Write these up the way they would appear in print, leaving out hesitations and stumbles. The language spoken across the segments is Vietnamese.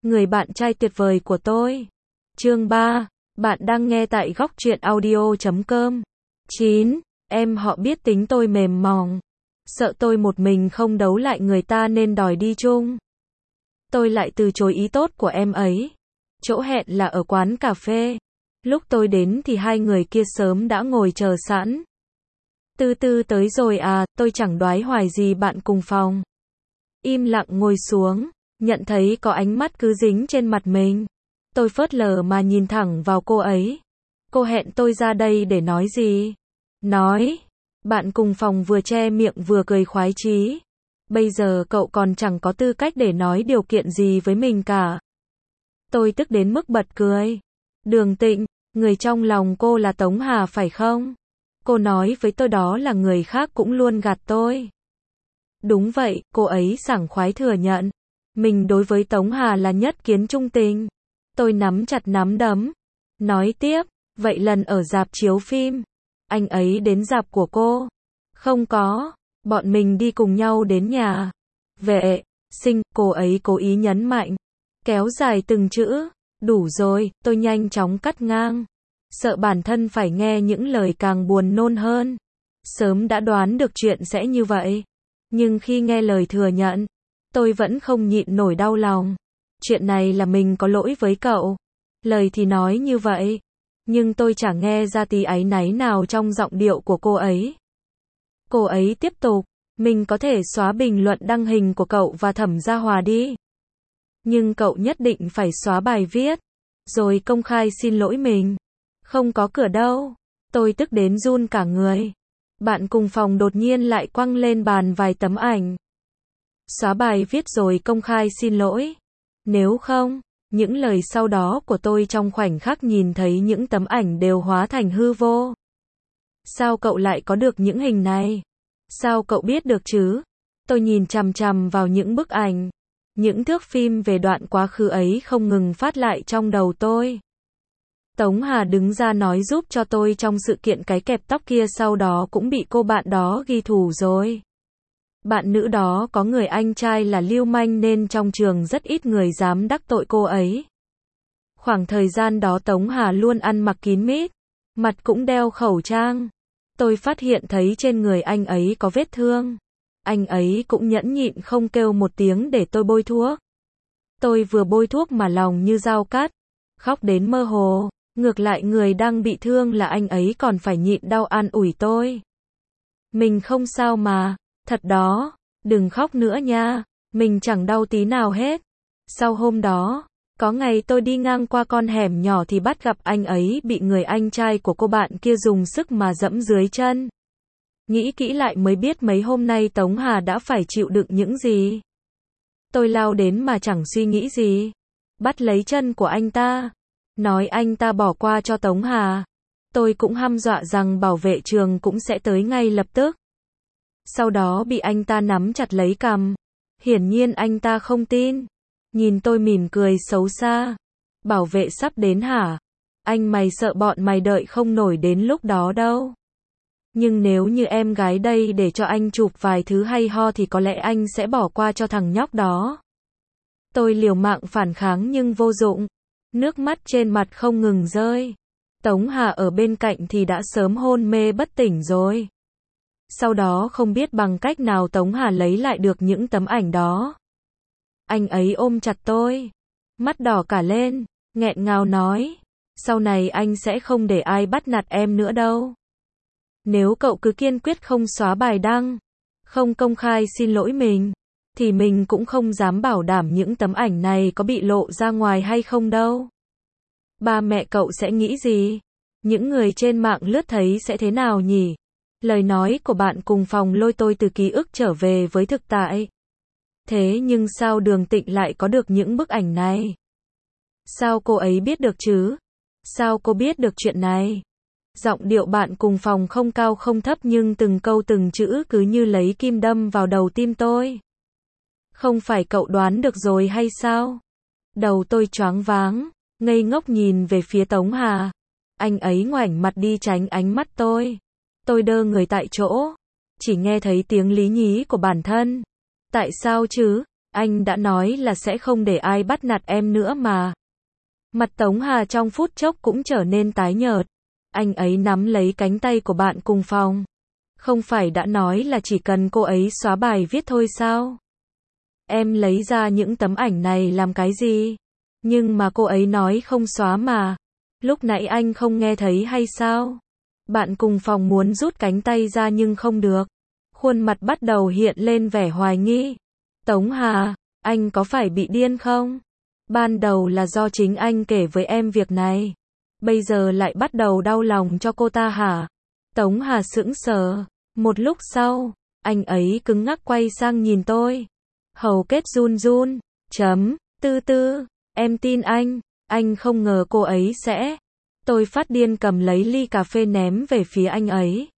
người bạn trai tuyệt vời của tôi. Chương 3, bạn đang nghe tại góc truyện audio.com. 9. Em họ biết tính tôi mềm mỏng, sợ tôi một mình không đấu lại người ta nên đòi đi chung. Tôi lại từ chối ý tốt của em ấy. Chỗ hẹn là ở quán cà phê. Lúc tôi đến thì hai người kia sớm đã ngồi chờ sẵn. Từ từ tới rồi à, tôi chẳng đoái hoài gì bạn cùng phòng. Im lặng ngồi xuống, nhận thấy có ánh mắt cứ dính trên mặt mình. Tôi phớt lờ mà nhìn thẳng vào cô ấy. Cô hẹn tôi ra đây để nói gì? Nói. Bạn cùng phòng vừa che miệng vừa cười khoái chí. Bây giờ cậu còn chẳng có tư cách để nói điều kiện gì với mình cả. Tôi tức đến mức bật cười. Đường Tịnh, người trong lòng cô là Tống Hà phải không? Cô nói với tôi đó là người khác cũng luôn gạt tôi. Đúng vậy, cô ấy sảng khoái thừa nhận. Mình đối với Tống Hà là nhất kiến trung tình. Tôi nắm chặt nắm đấm. Nói tiếp, vậy lần ở rạp chiếu phim, anh ấy đến rạp của cô? Không có, bọn mình đi cùng nhau đến nhà vệ sinh, cô ấy cố ý nhấn mạnh. Kéo dài từng chữ. Đủ rồi, tôi nhanh chóng cắt ngang. Sợ bản thân phải nghe những lời càng buồn nôn hơn. Sớm đã đoán được chuyện sẽ như vậy. Nhưng khi nghe lời thừa nhận, tôi vẫn không nhịn nổi đau lòng. Chuyện này là mình có lỗi với cậu. Lời thì nói như vậy, nhưng tôi chẳng nghe ra tí áy náy nào trong giọng điệu của cô ấy. Cô ấy tiếp tục, mình có thể xóa bình luận đăng hình của cậu và Thẩm Gia Hòa đi. Nhưng cậu nhất định phải xóa bài viết, rồi công khai xin lỗi mình. Không có cửa đâu. Tôi tức đến run cả người. Bạn cùng phòng đột nhiên lại quăng lên bàn vài tấm ảnh. Xóa bài viết rồi công khai xin lỗi. Nếu không, những lời sau đó của tôi trong khoảnh khắc nhìn thấy những tấm ảnh đều hóa thành hư vô. Sao cậu lại có được những hình này? Sao cậu biết được chứ? Tôi nhìn chằm chằm vào những bức ảnh. Những thước phim về đoạn quá khứ ấy không ngừng phát lại trong đầu tôi. Tống Hà đứng ra nói giúp cho tôi trong sự kiện cái kẹp tóc kia, sau đó cũng bị cô bạn đó ghi thủ rồi. Bạn nữ đó có người anh trai là lưu manh nên trong trường rất ít người dám đắc tội cô ấy. Khoảng thời gian đó Tống Hà luôn ăn mặc kín mít, mặt cũng đeo khẩu trang. Tôi phát hiện thấy trên người anh ấy có vết thương. Anh ấy cũng nhẫn nhịn không kêu một tiếng để tôi bôi thuốc. Tôi vừa bôi thuốc mà lòng như dao cắt, khóc đến mơ hồ. Ngược lại người đang bị thương là anh ấy còn phải nhịn đau an ủi tôi. Mình không sao mà, thật đó, đừng khóc nữa nha, mình chẳng đau tí nào hết. Sau hôm đó, có ngày tôi đi ngang qua con hẻm nhỏ thì bắt gặp anh ấy bị người anh trai của cô bạn kia dùng sức mà dẫm dưới chân. Nghĩ kỹ lại mới biết mấy hôm nay Tống Hà đã phải chịu đựng những gì. Tôi lao đến mà chẳng suy nghĩ gì. Bắt lấy chân của anh ta. Nói anh ta bỏ qua cho Tống Hà. Tôi cũng hăm dọa rằng bảo vệ trường cũng sẽ tới ngay lập tức. Sau đó bị anh ta nắm chặt lấy cằm. Hiển nhiên anh ta không tin. Nhìn tôi mỉm cười xấu xa. Bảo vệ sắp đến hả? Anh mày sợ bọn mày đợi không nổi đến lúc đó đâu. Nhưng nếu như em gái đây để cho anh chụp vài thứ hay ho thì có lẽ anh sẽ bỏ qua cho thằng nhóc đó. Tôi liều mạng phản kháng nhưng vô dụng. Nước mắt trên mặt không ngừng rơi. Tống Hà ở bên cạnh thì đã sớm hôn mê bất tỉnh rồi. Sau đó không biết bằng cách nào Tống Hà lấy lại được những tấm ảnh đó. Anh ấy ôm chặt tôi, mắt đỏ cả lên, nghẹn ngào nói, sau này anh sẽ không để ai bắt nạt em nữa đâu. Nếu cậu cứ kiên quyết không xóa bài đăng, không công khai xin lỗi mình, thì mình cũng không dám bảo đảm những tấm ảnh này có bị lộ ra ngoài hay không đâu. Ba mẹ cậu sẽ nghĩ gì? Những người trên mạng lướt thấy sẽ thế nào nhỉ? Lời nói của bạn cùng phòng lôi tôi từ ký ức trở về với thực tại. Thế nhưng sao Đường Tịnh lại có được những bức ảnh này? Sao cô ấy biết được chứ? Sao cô biết được chuyện này? Giọng điệu bạn cùng phòng không cao không thấp nhưng từng câu từng chữ cứ như lấy kim đâm vào đầu tim tôi. Không phải cậu đoán được rồi hay sao? Đầu tôi choáng váng, ngây ngốc nhìn về phía Tống Hà. Anh ấy ngoảnh mặt đi tránh ánh mắt tôi. Tôi đơ người tại chỗ, chỉ nghe thấy tiếng lý nhí của bản thân. Tại sao chứ? Anh đã nói là sẽ không để ai bắt nạt em nữa mà. Mặt Tống Hà trong phút chốc cũng trở nên tái nhợt. Anh ấy nắm lấy cánh tay của bạn cùng phòng. Không phải đã nói là chỉ cần cô ấy xóa bài viết thôi sao? Em lấy ra những tấm ảnh này làm cái gì? Nhưng mà cô ấy nói không xóa mà. Lúc nãy anh không nghe thấy hay sao? Bạn cùng phòng muốn rút cánh tay ra nhưng không được. Khuôn mặt bắt đầu hiện lên vẻ hoài nghi. Tống Hà, anh có phải bị điên không? Ban đầu là do chính anh kể với em việc này. Bây giờ lại bắt đầu đau lòng cho cô ta hả? Tống Hà sững sờ. Một lúc sau, anh ấy cứng ngắc quay sang nhìn tôi. Hầu kết run run. Tư tư, em tin anh không ngờ cô ấy sẽ. Tôi phát điên cầm lấy ly cà phê ném về phía anh ấy.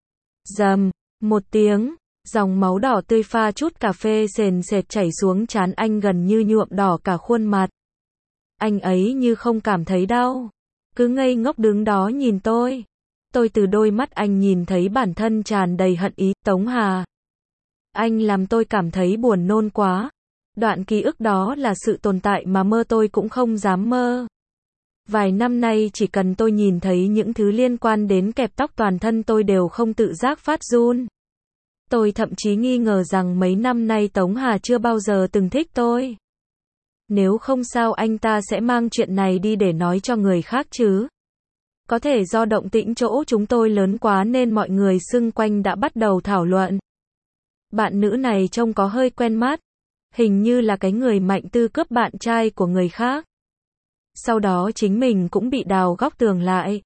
Rầm, một tiếng, dòng máu đỏ tươi pha chút cà phê sền sệt chảy xuống trán anh gần như nhuộm đỏ cả khuôn mặt. Anh ấy như không cảm thấy đau, cứ ngây ngốc đứng đó nhìn tôi. Tôi từ đôi mắt anh nhìn thấy bản thân tràn đầy hận ý. Tống Hà, anh làm tôi cảm thấy buồn nôn quá. Đoạn ký ức đó là sự tồn tại mà mơ tôi cũng không dám mơ. Vài năm nay chỉ cần tôi nhìn thấy những thứ liên quan đến kẹp tóc toàn thân tôi đều không tự giác phát run. Tôi thậm chí nghi ngờ rằng mấy năm nay Tống Hà chưa bao giờ từng thích tôi. Nếu không sao anh ta sẽ mang chuyện này đi để nói cho người khác chứ. Có thể do động tĩnh chỗ chúng tôi lớn quá nên mọi người xung quanh đã bắt đầu thảo luận. Bạn nữ này trông có hơi quen mắt. Hình như là cái người Mạnh Tư cướp bạn trai của người khác. Sau đó chính mình cũng bị đào góc tường lại.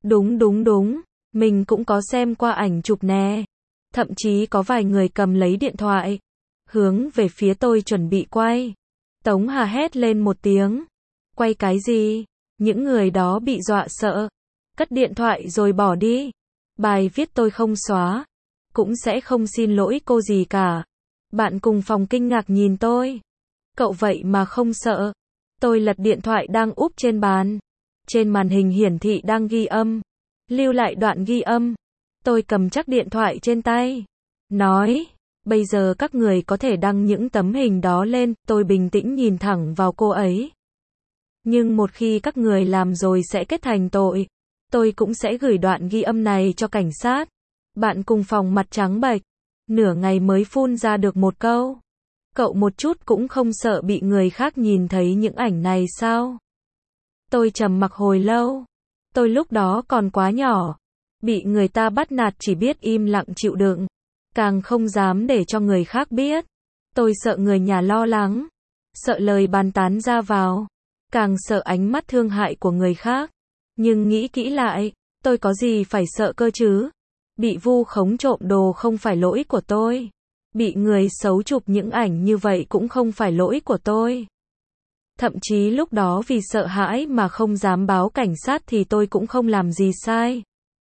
Đúng, mình cũng có xem qua ảnh chụp nè. Thậm chí có vài người cầm lấy điện thoại, hướng về phía tôi chuẩn bị quay. Tống Hà hét lên một tiếng. Quay cái gì? Những người đó bị dọa sợ. Cất điện thoại rồi bỏ đi. Bài viết tôi không xóa. Cũng sẽ không xin lỗi cô gì cả. Bạn cùng phòng kinh ngạc nhìn tôi. Cậu vậy mà không sợ. Tôi lật điện thoại đang úp trên bàn. Trên màn hình hiển thị đang ghi âm. Lưu lại đoạn ghi âm. Tôi cầm chắc điện thoại trên tay. Nói, bây giờ các người có thể đăng những tấm hình đó lên. Tôi bình tĩnh nhìn thẳng vào cô ấy. Nhưng một khi các người làm rồi sẽ kết thành tội. Tôi cũng sẽ gửi đoạn ghi âm này cho cảnh sát. Bạn cùng phòng mặt trắng bệch. Nửa ngày mới phun ra được một câu. Cậu một chút cũng không sợ bị người khác nhìn thấy những ảnh này sao? Tôi trầm mặc hồi lâu. Tôi lúc đó còn quá nhỏ. Bị người ta bắt nạt chỉ biết im lặng chịu đựng. Càng không dám để cho người khác biết. Tôi sợ người nhà lo lắng. Sợ lời bàn tán ra vào. Càng sợ ánh mắt thương hại của người khác. Nhưng nghĩ kỹ lại, tôi có gì phải sợ cơ chứ? Bị vu khống trộm đồ không phải lỗi của tôi. Bị người xấu chụp những ảnh như vậy cũng không phải lỗi của tôi. Thậm chí lúc đó vì sợ hãi mà không dám báo cảnh sát thì tôi cũng không làm gì sai.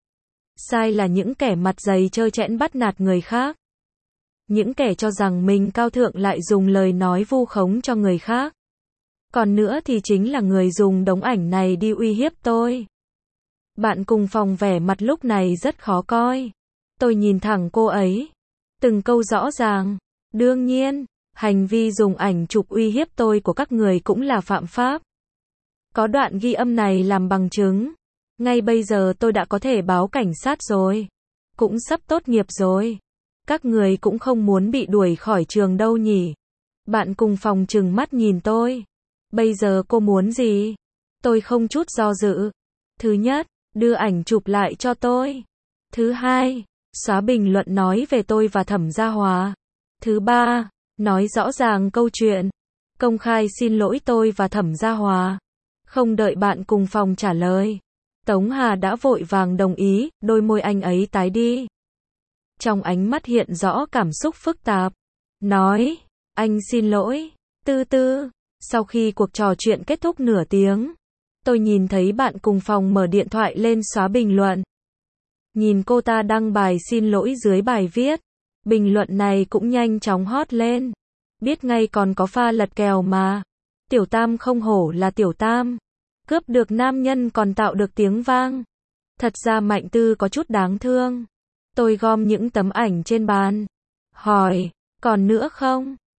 Sai là những kẻ mặt dày trơ trẽn bắt nạt người khác. Những kẻ cho rằng mình cao thượng lại dùng lời nói vu khống cho người khác. Còn nữa thì chính là người dùng đống ảnh này đi uy hiếp tôi. Bạn cùng phòng vẻ mặt lúc này rất khó coi. Tôi nhìn thẳng cô ấy. Từng câu rõ ràng. Đương nhiên, hành vi dùng ảnh chụp uy hiếp tôi của các người cũng là phạm pháp. Có đoạn ghi âm này làm bằng chứng. Ngay bây giờ tôi đã có thể báo cảnh sát rồi. Cũng sắp tốt nghiệp rồi. Các người cũng không muốn bị đuổi khỏi trường đâu nhỉ. Bạn cùng phòng trừng mắt nhìn tôi. Bây giờ cô muốn gì? Tôi không chút do dự. Thứ nhất, đưa ảnh chụp lại cho tôi. Thứ hai, xóa bình luận nói về tôi và Thẩm Gia Hòa. Thứ ba, nói rõ ràng câu chuyện. Công khai xin lỗi tôi và Thẩm Gia Hòa. Không đợi bạn cùng phòng trả lời. Tống Hà đã vội vàng đồng ý, đôi môi anh ấy tái đi. Trong ánh mắt hiện rõ cảm xúc phức tạp. Nói, anh xin lỗi. Tư. Sau khi cuộc trò chuyện kết thúc nửa tiếng, tôi nhìn thấy bạn cùng phòng mở điện thoại lên xóa bình luận. Nhìn cô ta đăng bài xin lỗi dưới bài viết. Bình luận này cũng nhanh chóng hot lên. Biết ngay còn có pha lật kèo mà. Tiểu Tam không hổ là Tiểu Tam. Cướp được nam nhân còn tạo được tiếng vang. Thật ra Mạnh Tư có chút đáng thương. Tôi gom những tấm ảnh trên bàn. Hỏi, còn nữa không?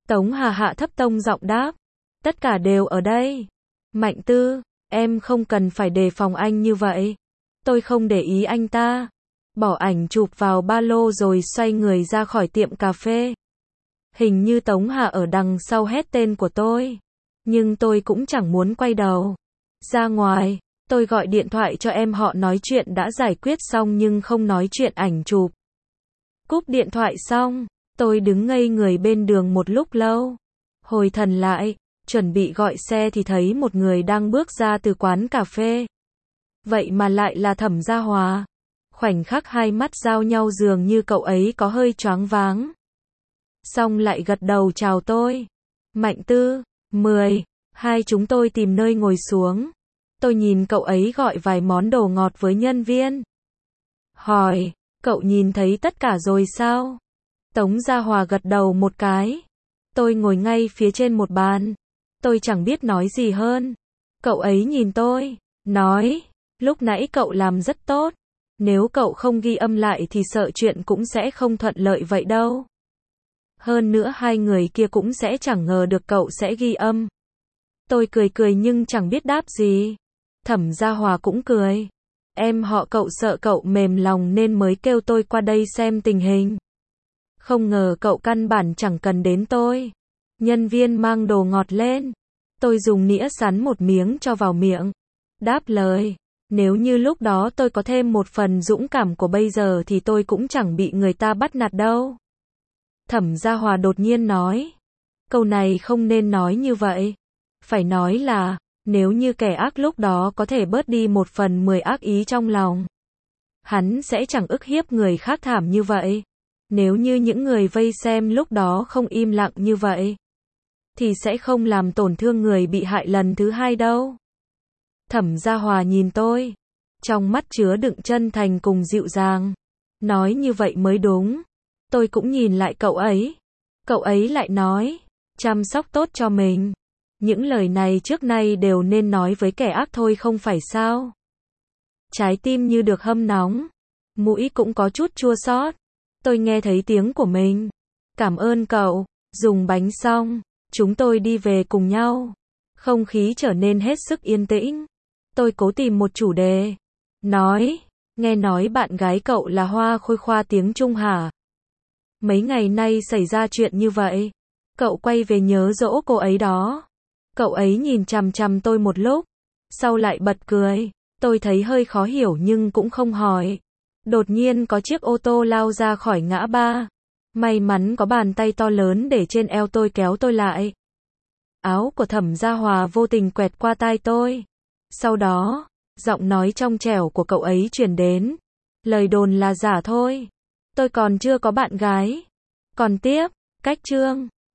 Tống Hà hạ thấp tông giọng đáp. Tất cả đều ở đây. Mạnh Tư, em không cần phải đề phòng anh như vậy. Tôi không để ý anh ta. Bỏ ảnh chụp vào ba lô rồi xoay người ra khỏi tiệm cà phê. Hình như Tống Hà ở đằng sau hét tên của tôi. Nhưng tôi cũng chẳng muốn quay đầu ra ngoài. Tôi gọi điện thoại cho em họ nói chuyện đã giải quyết xong nhưng không nói chuyện ảnh chụp. Cúp điện thoại xong, tôi đứng ngây người bên đường một lúc lâu. Hồi thần lại, chuẩn bị gọi xe thì thấy một người đang bước ra từ quán cà phê. Vậy mà lại là Thẩm Gia Hòa. Khoảnh khắc hai mắt giao nhau dường như cậu ấy có hơi choáng váng. Xong lại gật đầu chào tôi. Mạnh Tư, 10, hai chúng tôi tìm nơi ngồi xuống. Tôi nhìn cậu ấy gọi vài món đồ ngọt với nhân viên. Hỏi, cậu nhìn thấy tất cả rồi sao? Tống Gia Hòa gật đầu một cái. Tôi ngồi ngay phía trên một bàn. Tôi chẳng biết nói gì hơn. Cậu ấy nhìn tôi, nói, lúc nãy cậu làm rất tốt. Nếu cậu không ghi âm lại thì sợ chuyện cũng sẽ không thuận lợi vậy đâu. Hơn nữa hai người kia cũng sẽ chẳng ngờ được cậu sẽ ghi âm. Tôi cười cười nhưng chẳng biết đáp gì. Thẩm Gia Hòa cũng cười. Em họ cậu sợ cậu mềm lòng nên mới kêu tôi qua đây xem tình hình. Không ngờ cậu căn bản chẳng cần đến tôi. Nhân viên mang đồ ngọt lên. Tôi dùng nĩa sắn một miếng cho vào miệng. Đáp lời. Nếu như lúc đó tôi có thêm một phần dũng cảm của bây giờ thì tôi cũng chẳng bị người ta bắt nạt đâu. Thẩm Gia Hòa đột nhiên nói. Câu này không nên nói như vậy. Phải nói là, nếu như kẻ ác lúc đó có thể bớt đi 1/10 ác ý trong lòng. Hắn sẽ chẳng ức hiếp người khác thảm như vậy. Nếu như những người vây xem lúc đó không im lặng như vậy, thì sẽ không làm tổn thương người bị hại lần thứ hai đâu. Thẩm Gia Hòa nhìn tôi. Trong mắt chứa đựng chân thành cùng dịu dàng. Nói như vậy mới đúng. Tôi cũng nhìn lại cậu ấy. Cậu ấy lại nói, chăm sóc tốt cho mình. Những lời này trước nay đều nên nói với kẻ ác thôi không phải sao? Trái tim như được hâm nóng. Mũi cũng có chút chua xót. Tôi nghe thấy tiếng của mình. Cảm ơn cậu. Dùng bánh xong, chúng tôi đi về cùng nhau. Không khí trở nên hết sức yên tĩnh. Tôi cố tìm một chủ đề. Nói, nghe nói bạn gái cậu là Hoa Khôi khoa tiếng Trung hả? Mấy ngày nay xảy ra chuyện như vậy. Cậu quay về nhớ dỗ cô ấy đó. Cậu ấy nhìn chằm chằm tôi một lúc. Sau lại bật cười. Tôi thấy hơi khó hiểu nhưng cũng không hỏi. Đột nhiên có chiếc ô tô lao ra khỏi ngã ba. May mắn có bàn tay to lớn để trên eo tôi kéo tôi lại. Áo của Thẩm Gia Hòa vô tình quẹt qua tai tôi. Sau đó, giọng nói trong trẻo của cậu ấy truyền đến. Lời đồn là giả thôi. Tôi còn chưa có bạn gái. Còn tiếp, cách chương.